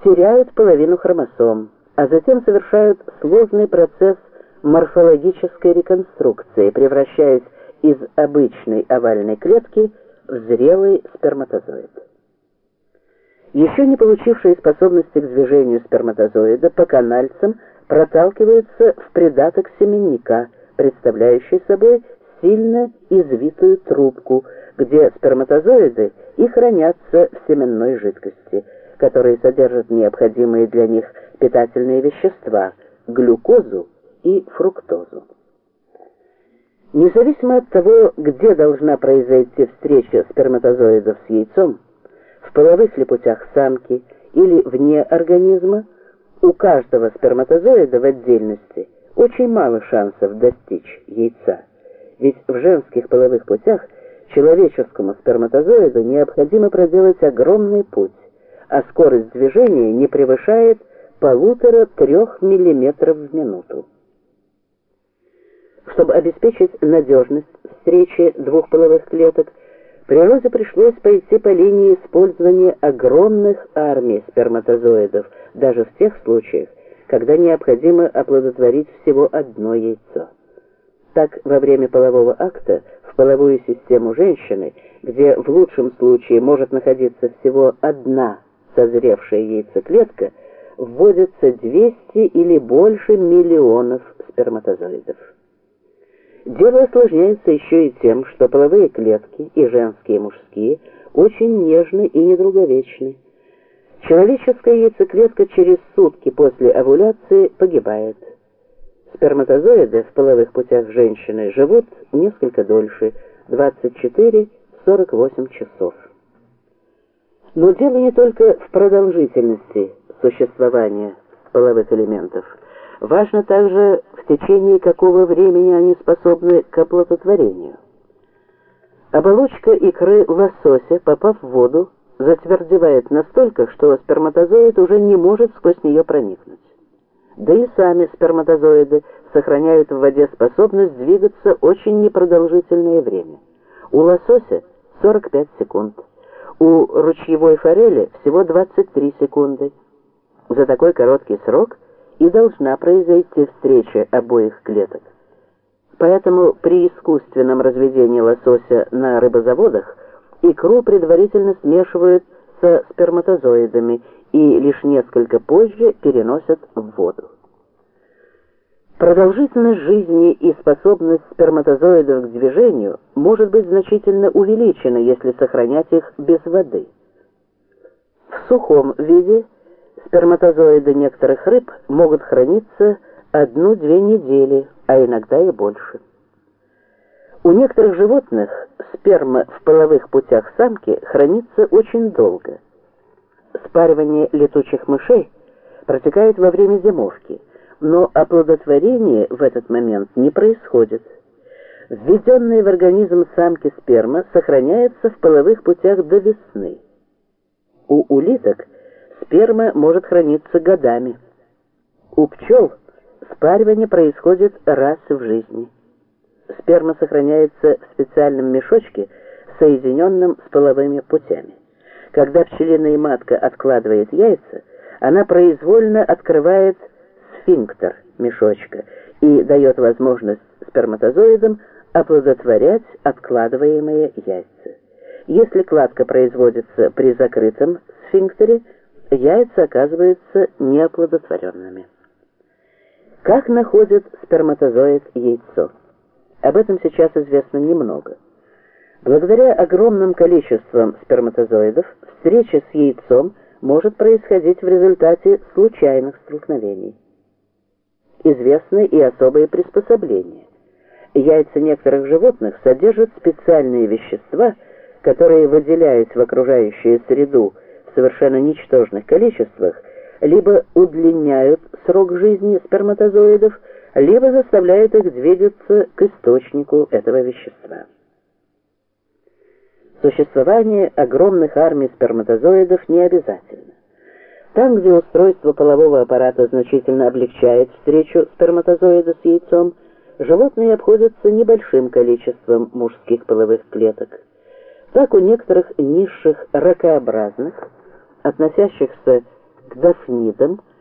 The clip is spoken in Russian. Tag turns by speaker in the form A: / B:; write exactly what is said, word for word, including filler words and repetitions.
A: теряют половину хромосом, а затем совершают сложный процесс морфологической реконструкции, превращаясь из обычной овальной клетки в зрелый сперматозоид. Еще не получившие способности к движению сперматозоида по канальцам проталкиваются в придаток семенника, представляющий собой сильно извитую трубку, где сперматозоиды и хранятся в семенной жидкости, которые содержат необходимые для них питательные вещества – глюкозу и фруктозу. Независимо от того, где должна произойти встреча сперматозоидов с яйцом, в половых ли путях самки или вне организма, у каждого сперматозоида в отдельности очень мало шансов достичь яйца, ведь в женских половых путях человеческому сперматозоиду необходимо проделать огромный путь, а скорость движения не превышает полутора-трех миллиметров в минуту. Чтобы обеспечить надежность встречи двух половых клеток, природе пришлось пойти по линии использования огромных армий сперматозоидов, даже в тех случаях, когда необходимо оплодотворить всего одно яйцо. Так, во время полового акта в половую систему женщины, где в лучшем случае может находиться всего одна созревшая яйцеклетка, вводятся двести или больше миллионов сперматозоидов. Дело осложняется еще и тем, что половые клетки, и женские, и мужские, очень нежны и недолговечны. Человеческая яйцеклетка через сутки после овуляции погибает. Сперматозоиды в половых путях женщины живут несколько дольше – двадцать четыре — сорок восемь часов. Но дело не только в продолжительности существования половых элементов. Важно также, в течение какого времени они способны к оплодотворению. Оболочка икры лосося, попав в воду, затвердевает настолько, что сперматозоид уже не может сквозь нее проникнуть. Да и сами сперматозоиды сохраняют в воде способность двигаться очень непродолжительное время. У лосося сорок пять секунд, у ручьевой форели всего двадцать три секунды. За такой короткий срок и должна произойти встреча обоих клеток. Поэтому при искусственном разведении лосося на рыбозаводах икру предварительно смешивают со сперматозоидами и лишь несколько позже переносят в воду. Продолжительность жизни и способность сперматозоидов к движению может быть значительно увеличена, если сохранять их без воды. В сухом виде сперматозоиды некоторых рыб могут храниться одну-две недели, а иногда и больше. У некоторых животных сперма в половых путях самки хранится очень долго. Спаривание летучих мышей протекает во время зимовки, но оплодотворение в этот момент не происходит. Введенная в организм самки сперма сохраняется в половых путях до весны. У улиток сперма может храниться годами. У пчел спаривание происходит раз в жизни. Сперма сохраняется в специальном мешочке, соединенном с половыми путями. Когда пчелиная матка откладывает яйца, она произвольно открывает сфинктер мешочка и дает возможность сперматозоидам оплодотворять откладываемые яйца. Если кладка производится при закрытом сфинктере, яйца оказываются неоплодотворенными. Как находит сперматозоид яйцо? Об этом сейчас известно немного. Благодаря огромным количествам сперматозоидов встреча с яйцом может происходить в результате случайных столкновений. Известны и особые приспособления. Яйца некоторых животных содержат специальные вещества, которые, выделяясь в окружающую среду в совершенно ничтожных количествах, либо удлиняют срок жизни сперматозоидов, либо заставляют их двигаться к источнику этого вещества. Существование огромных армий сперматозоидов не обязательно. Там, где устройство полового аппарата значительно облегчает встречу сперматозоида с яйцом, животные обходятся небольшим количеством мужских половых клеток. Так у некоторых низших ракообразных, относящихся к дафнидам